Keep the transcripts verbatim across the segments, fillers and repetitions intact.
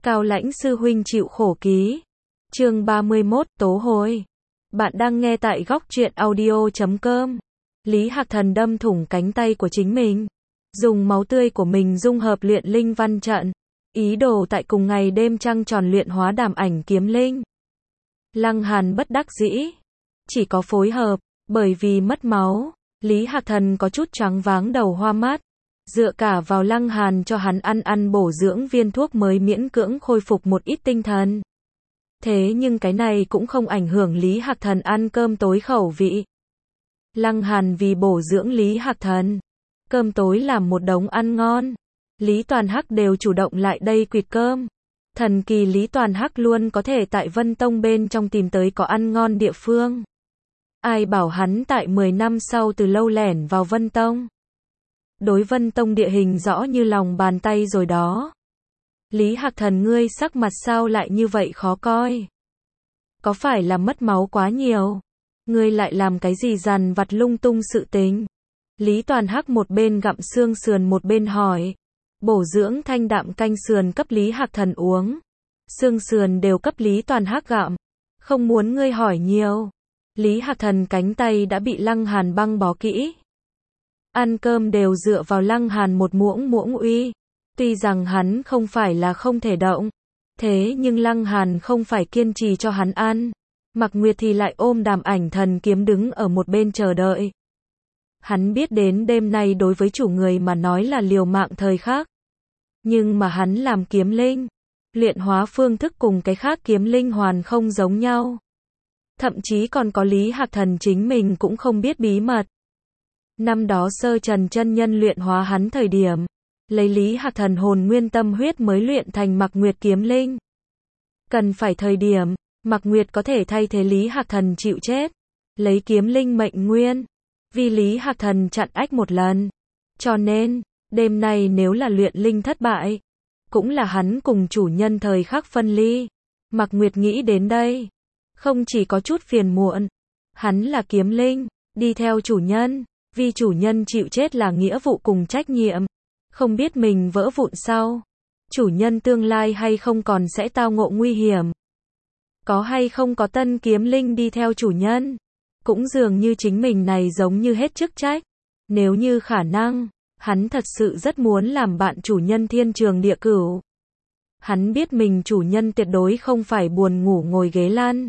Cao Lãnh sư huynh chịu khổ ký. Chương ba mươi mốt, tố hồi. Bạn đang nghe tại góc truyện audio chấm com. Lý Hạc Thần đâm thủng cánh tay của chính mình, dùng máu tươi của mình dung hợp luyện linh văn trận, ý đồ tại cùng ngày đêm trăng tròn luyện hóa đàm ảnh kiếm linh. Lăng Hàn bất đắc dĩ, chỉ có phối hợp, bởi vì mất máu, Lý Hạc Thần có chút choáng váng đầu hoa mắt, dựa cả vào Lăng Hàn cho hắn ăn ăn bổ dưỡng viên thuốc mới miễn cưỡng khôi phục một ít tinh thần. Thế nhưng cái này cũng không ảnh hưởng Lý Hạc Thần ăn cơm tối khẩu vị. Lăng Hàn vì bổ dưỡng Lý Hạc Thần, cơm tối làm một đống ăn ngon. Lý Toàn Hắc đều chủ động lại đây quỵt cơm. Thần kỳ Lý Toàn Hắc luôn có thể tại Vân Tông bên trong tìm tới có ăn ngon địa phương. Ai bảo hắn tại mười năm sau từ lâu lẻn vào Vân Tông. Đối Vân Tông địa hình rõ như lòng bàn tay rồi đó. Lý Hạc Thần ngươi sắc mặt sao lại như vậy khó coi? Có phải là mất máu quá nhiều? Ngươi lại làm cái gì dằn vặt lung tung sự tình? Lý Toàn Hắc một bên gặm xương sườn một bên hỏi. Bổ dưỡng thanh đạm canh sườn cấp Lý Hạc Thần uống. Xương sườn đều cấp Lý Toàn Hắc gặm. Không muốn ngươi hỏi nhiều. Lý Hạc Thần cánh tay đã bị Lăng Hàn băng bó kỹ. Ăn cơm đều dựa vào Lăng Hàn một muỗng muỗng uy. Tuy rằng hắn không phải là không thể động, thế nhưng Lăng Hàn không phải kiên trì cho hắn ăn. Mạc Nguyệt thì lại ôm đàm ảnh thần kiếm đứng ở một bên chờ đợi. Hắn biết đến đêm nay đối với chủ người mà nói là liều mạng thời khắc. Nhưng mà hắn làm kiếm linh, luyện hóa phương thức cùng cái khác kiếm linh hoàn không giống nhau. Thậm chí còn có Lý Hạc Thần chính mình cũng không biết bí mật. Năm đó Sơ Trần chân nhân luyện hóa hắn thời điểm, lấy Lý Hạc Thần hồn nguyên tâm huyết mới luyện thành Mạc Nguyệt kiếm linh. Cần phải thời điểm, Mạc Nguyệt có thể thay thế Lý Hạc Thần chịu chết, lấy kiếm linh mệnh nguyên, vì Lý Hạc Thần chặn ách một lần. Cho nên, đêm nay nếu là luyện linh thất bại, cũng là hắn cùng chủ nhân thời khắc phân ly. Mạc Nguyệt nghĩ đến đây, không chỉ có chút phiền muộn, hắn là kiếm linh, đi theo chủ nhân, vì chủ nhân chịu chết là nghĩa vụ cùng trách nhiệm. Không biết mình vỡ vụn sau, chủ nhân tương lai hay không còn sẽ tao ngộ nguy hiểm. Có hay không có tân kiếm linh đi theo chủ nhân, cũng dường như chính mình này giống như hết chức trách. Nếu như khả năng, hắn thật sự rất muốn làm bạn chủ nhân thiên trường địa cửu. Hắn biết mình chủ nhân tuyệt đối không phải buồn ngủ ngồi ghế lăn,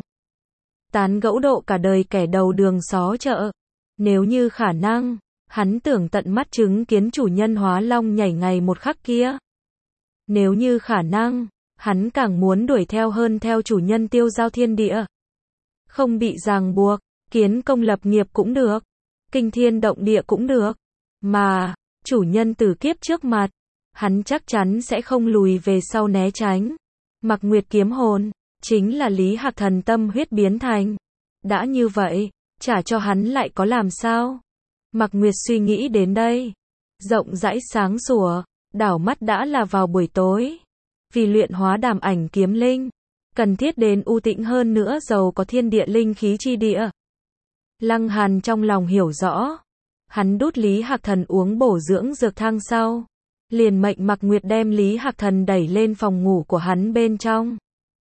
tán gẫu độ cả đời kẻ đầu đường xó chợ. Nếu như khả năng, hắn tưởng tận mắt chứng kiến chủ nhân hóa long nhảy ngày một khắc kia. Nếu như khả năng, hắn càng muốn đuổi theo hơn theo chủ nhân tiêu giao thiên địa. Không bị ràng buộc, kiến công lập nghiệp cũng được, kinh thiên động địa cũng được. Mà, chủ nhân từ kiếp trước mặt, hắn chắc chắn sẽ không lùi về sau né tránh. Mạc Nguyệt kiếm hồn, chính là Lý Hạc Thần tâm huyết biến thành. Đã như vậy, trả cho hắn lại có làm sao? Mạc Nguyệt suy nghĩ đến đây, rộng rãi sáng sủa, đảo mắt đã là vào buổi tối. Vì luyện hóa đàm ảnh kiếm linh, cần thiết đến u tĩnh hơn nữa giàu có thiên địa linh khí chi địa. Lăng Hàn trong lòng hiểu rõ, hắn đút Lý Hạc Thần uống bổ dưỡng dược thang sau, liền mệnh Mạc Nguyệt đem Lý Hạc Thần đẩy lên phòng ngủ của hắn bên trong.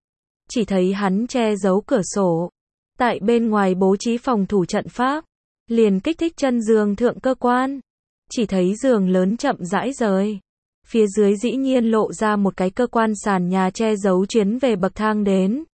Chỉ thấy hắn che giấu cửa sổ, tại bên ngoài bố trí phòng thủ trận pháp, liền kích thích chân giường thượng cơ quan. Chỉ thấy giường lớn chậm rãi rời, phía dưới dĩ nhiên lộ ra một cái cơ quan sàn nhà che giấu chuyến về bậc thang đến.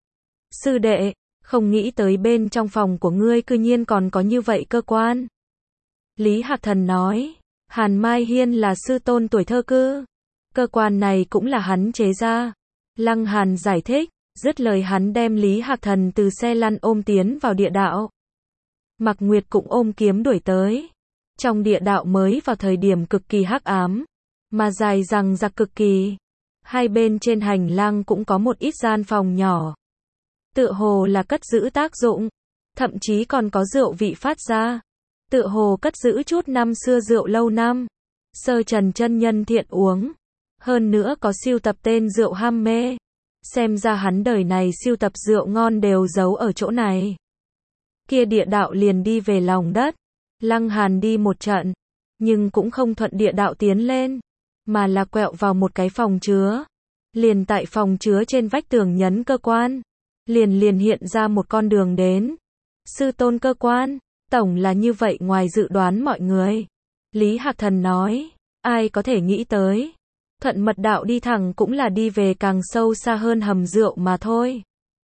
Sư đệ, không nghĩ tới bên trong phòng của ngươi cư nhiên còn có như vậy cơ quan. Lý Hạc Thần nói, Hàn Mai Hiên là sư tôn tuổi thơ cư. Cơ quan này cũng là hắn chế ra. Lăng Hàn giải thích, dứt lời hắn đem Lý Hạc Thần từ xe lăn ôm tiến vào địa đạo. Mạc Nguyệt cũng ôm kiếm đuổi tới. Trong địa đạo mới vào thời điểm cực kỳ hắc ám, mà dài rằng rạc cực kỳ. Hai bên trên hành lang cũng có một ít gian phòng nhỏ. Tựa hồ là cất giữ tác dụng, thậm chí còn có rượu vị phát ra. Tựa hồ cất giữ chút năm xưa rượu lâu năm. Sơ Trần chân nhân thiện uống. Hơn nữa có siêu tập tên rượu ham mê. Xem ra hắn đời này siêu tập rượu ngon đều giấu ở chỗ này. Kia địa đạo liền đi về lòng đất. Lăng Hàn đi một trận, nhưng cũng không thuận địa đạo tiến lên, mà là quẹo vào một cái phòng chứa. liền tại phòng chứa trên vách tường nhấn cơ quan, liền liền hiện ra một con đường đến. Sư tôn cơ quan, tổng là như vậy ngoài dự đoán mọi người. Lý Hạc Thần nói, ai có thể nghĩ tới. Thuận mật đạo đi thẳng cũng là đi về càng sâu xa hơn hầm rượu mà thôi.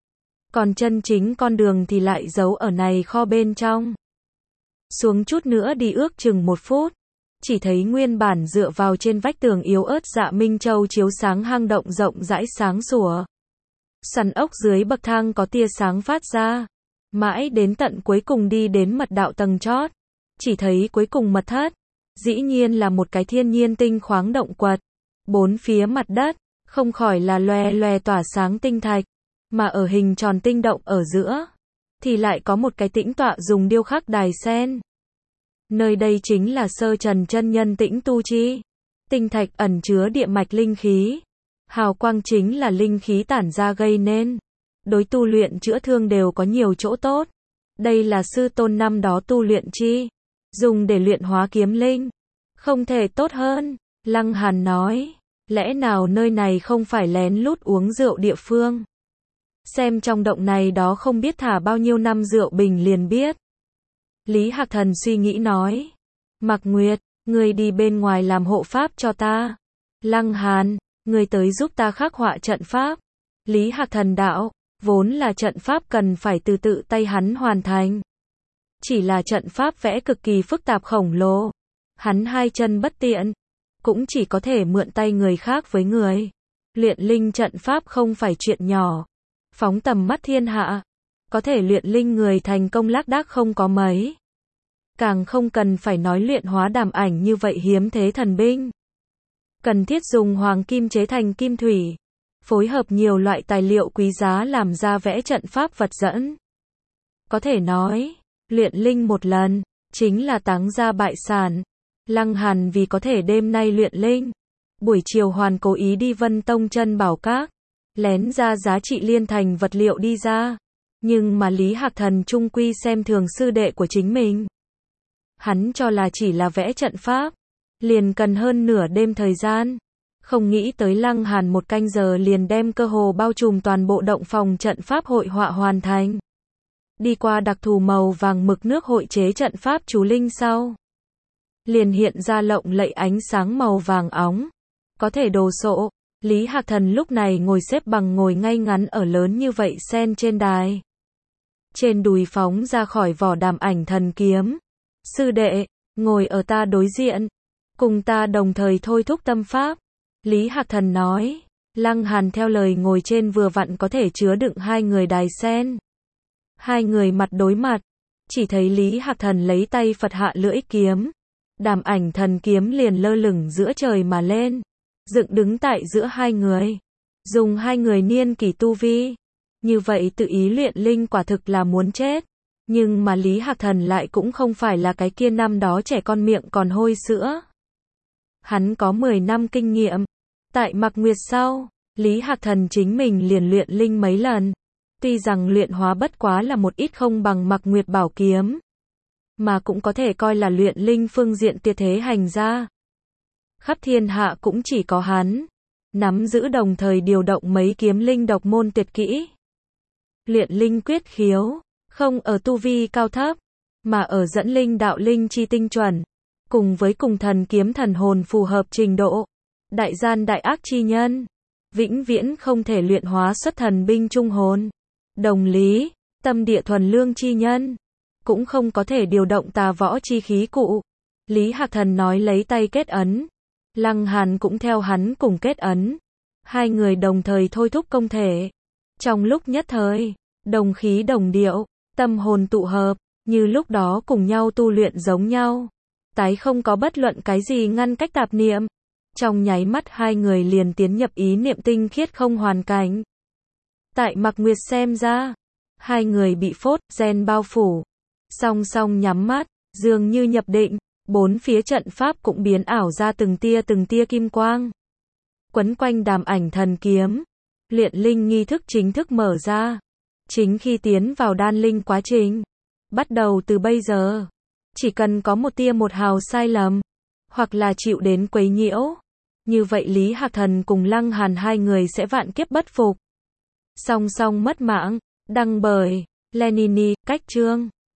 Còn chân chính con đường thì lại giấu ở này kho bên trong. Xuống chút nữa đi ước chừng một phút. Chỉ thấy nguyên bản dựa vào trên vách tường yếu ớt Dạ Minh Châu chiếu sáng hang động rộng rãi sáng sủa. Sàn ốc dưới bậc thang có tia sáng phát ra. Mãi đến tận cuối cùng đi đến mật đạo tầng chót. Chỉ thấy cuối cùng mật thất. Dĩ nhiên là một cái thiên nhiên tinh khoáng động quật. Bốn phía mặt đất, không khỏi là loè loè tỏa sáng tinh thạch. Mà ở hình tròn tinh động ở giữa, thì lại có một cái tĩnh tọa dùng điêu khắc đài sen. Nơi đây chính là Sơ Trần chân nhân tĩnh tu chi. Tinh thạch ẩn chứa địa mạch linh khí. Hào quang chính là linh khí tản ra gây nên. Đối tu luyện chữa thương đều có nhiều chỗ tốt. Đây là sư tôn năm đó tu luyện chi. Dùng để luyện hóa kiếm linh. Không thể tốt hơn. Lăng Hàn nói. Lẽ nào nơi này không phải lén lút uống rượu địa phương? Xem trong động này đó không biết thả bao nhiêu năm rượu bình liền biết. Lý Hạc Thần suy nghĩ nói. Mạc Nguyệt, ngươi đi bên ngoài làm hộ pháp cho ta. Lăng Hàn, ngươi tới giúp ta khắc họa trận pháp. Lý Hạc Thần đạo, vốn là trận pháp cần phải từ tự tay hắn hoàn thành. Chỉ là trận pháp vẽ cực kỳ phức tạp khổng lồ. Hắn hai chân bất tiện, cũng chỉ có thể mượn tay người khác với người. Luyện linh trận pháp không phải chuyện nhỏ. Phóng tầm mắt thiên hạ, có thể luyện linh người thành công lác đác không có mấy. Càng không cần phải nói luyện hóa đàm ảnh như vậy hiếm thế thần binh. Cần thiết dùng hoàng kim chế thành kim thủy, phối hợp nhiều loại tài liệu quý giá làm ra vẽ trận pháp vật dẫn. Có thể nói, luyện linh một lần, chính là táng ra bại sản. Lăng Hàn vì có thể đêm nay luyện linh, buổi chiều hoàn cố ý đi Vân Tông chân bảo các, lén ra giá trị liên thành vật liệu đi ra. Nhưng mà Lý Hạc Thần trung quy xem thường sư đệ của chính mình. Hắn cho là chỉ là vẽ trận pháp, liền cần hơn nửa đêm thời gian. Không nghĩ tới Lăng Hàn một canh giờ liền đem cơ hồ bao trùm toàn bộ động phòng trận pháp hội họa hoàn thành. Đi qua đặc thù màu vàng mực nước hội chế trận pháp chú linh sau, liền hiện ra lộng lẫy ánh sáng màu vàng óng, có thể đồ sộ. Lý Hạc Thần lúc này ngồi xếp bằng ngồi ngay ngắn ở lớn như vậy sen trên đài. Trên đùi phóng ra khỏi vỏ đàm ảnh thần kiếm. Sư đệ, ngồi ở ta đối diện, cùng ta đồng thời thôi thúc tâm pháp. Lý Hạc Thần nói. Lăng Hàn theo lời ngồi trên vừa vặn có thể chứa đựng hai người đài sen. Hai người mặt đối mặt, chỉ thấy Lý Hạc Thần lấy tay Phật hạ lưỡi kiếm. Đàm ảnh thần kiếm liền lơ lửng giữa trời mà lên, dựng đứng tại giữa hai người. Dùng hai người niên kỷ tu vi, như vậy tự ý luyện linh quả thực là muốn chết. Nhưng mà Lý Hạc Thần lại cũng không phải là cái kia năm đó trẻ con miệng còn hôi sữa. Hắn có mười năm kinh nghiệm. Tại Mạc Nguyệt sau, Lý Hạc Thần chính mình liền luyện linh mấy lần. Tuy rằng luyện hóa bất quá là một ít không bằng Mạc Nguyệt bảo kiếm, mà cũng có thể coi là luyện linh phương diện tuyệt thế hành gia. Khắp thiên hạ cũng chỉ có hắn nắm giữ đồng thời điều động mấy kiếm linh độc môn tuyệt kỹ. Luyện linh quyết khiếu, không ở tu vi cao thấp, mà ở dẫn linh đạo linh chi tinh chuẩn, cùng với cùng thần kiếm thần hồn phù hợp trình độ. Đại gian đại ác chi nhân, vĩnh viễn không thể luyện hóa xuất thần binh trung hồn. Đồng lý, tâm địa thuần lương chi nhân, cũng không có thể điều động tà võ chi khí cụ. Lý Hạc Thần nói lấy tay kết ấn. Lăng Hàn cũng theo hắn cùng kết ấn. Hai người đồng thời thôi thúc công thể. Trong lúc nhất thời, đồng khí đồng điệu, tâm hồn tụ hợp, như lúc đó cùng nhau tu luyện giống nhau. Tái không có bất luận cái gì ngăn cách tạp niệm. Trong nháy mắt hai người liền tiến nhập ý niệm tinh khiết không hoàn cảnh. Tại Mạc Nguyệt xem ra, hai người bị phốt, gen bao phủ. Song song nhắm mắt, dường như nhập định, bốn phía trận pháp cũng biến ảo ra từng tia từng tia kim quang. Quấn quanh đàm ảnh thần kiếm, luyện linh nghi thức chính thức mở ra. Chính khi tiến vào đan linh quá trình, bắt đầu từ bây giờ, chỉ cần có một tia một hào sai lầm, hoặc là chịu đến quấy nhiễu, Như vậy Lý Hạc Thần cùng Lăng Hàn hai người sẽ vạn kiếp bất phục. Song song mất mạng. Đăng bởi Lenini, cách chương.